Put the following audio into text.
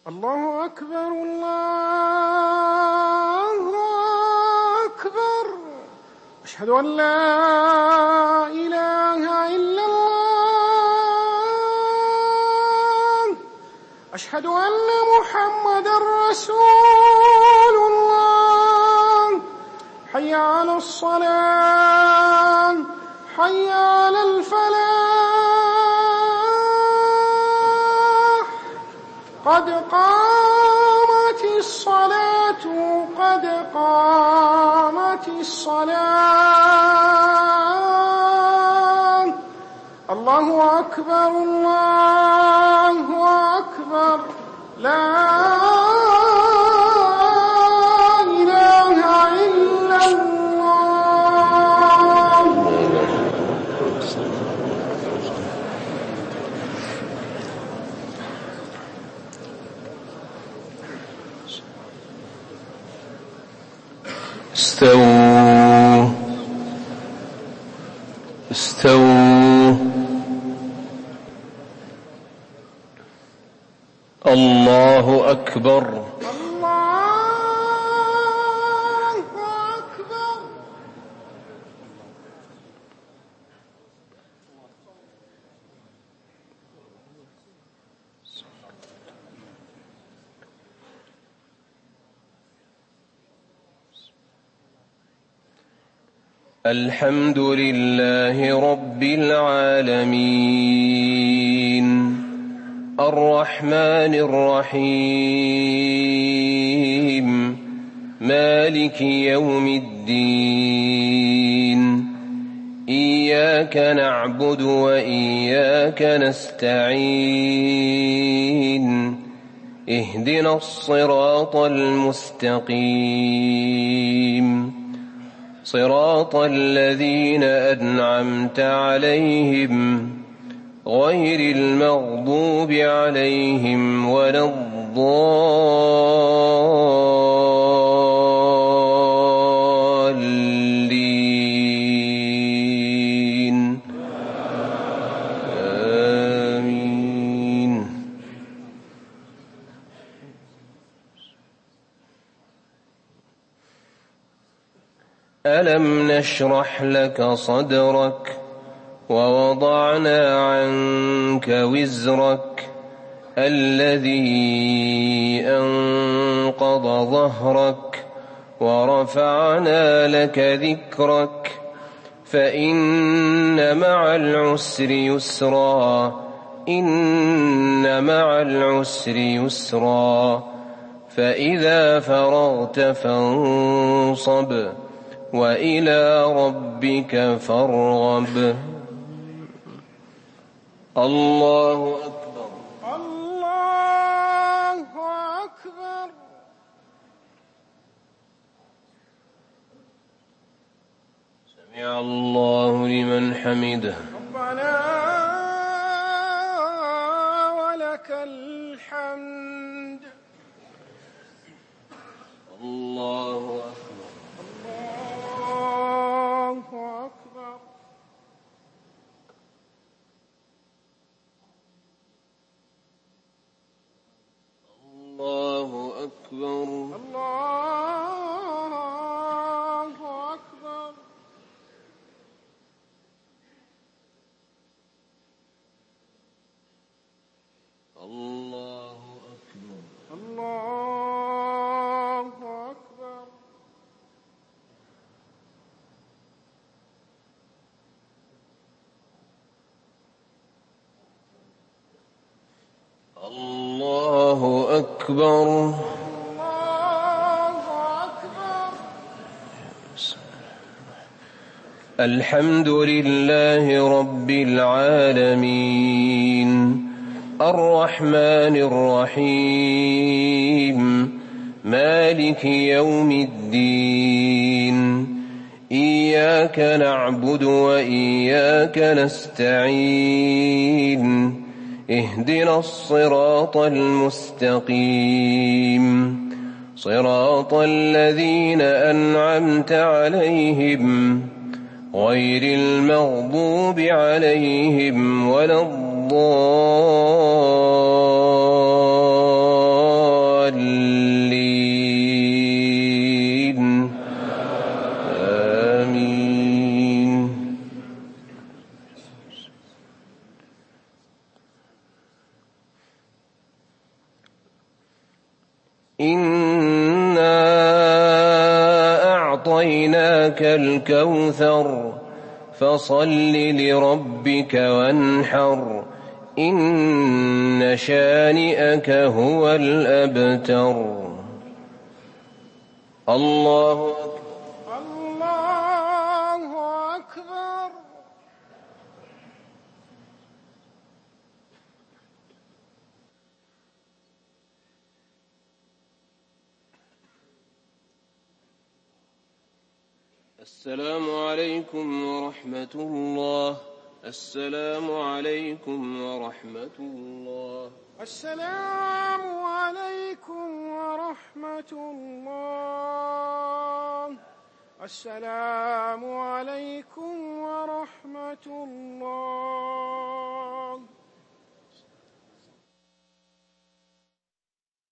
الله أكبر الله أكبر. أشهد أن لا إله إلا الله. أشهد أن محمدًا رسول الله. حي على الصلاة حي على الفلاح. قد قامت الصلاة قد قامت الصلاة. الله أكبر الله أكبر. لا إله إلا الله. استووا استووا. الله أكبر الله أكبر. الحمد لله رب العالمين الرحمن الرحيم مالك يوم الدين. إياك نعبد وإياك نستعين. اهدنا الصراط المستقيم صراط الذين أنعمت عليهم غير المغضوب عليهم ولا الضالين. آمين. ألم نشرح لك صدرك ووضعنا عنك وزرك الذي أنقض ظهرك ورفعنا لك ذكرك فإن مع العسر يسرا. إن مع العسر يسرا. فإذا فرغت فانصب وإلى ربك فارغب. الله أكبر الله أكبر. سمع الله لمن حمده. ربنا ولك الحمد. الله أكبر الله أكبر. الله أكبر. الله أكبر. الله أكبر. الله أكبر. الله أكبر. الله أكبر. الحمد لله رب العالمين الرحمن الرحيم مالك يوم الدين. إياك نعبد وإياك نستعين. اهدنا الصراط المستقيم صراط الذين أنعمت عليهم غير المغضوب عليهم ولا الضالين. إنا أعطيناك الكوثر فصل لربك وانحر إن شانئك هو الأبتر. الله أكبر. الله أكبر. السلام عليكم ورحمة الله. السلام عليكم ورحمة الله. السلام عليكم ورحمة الله. السلام عليكم ورحمة الله.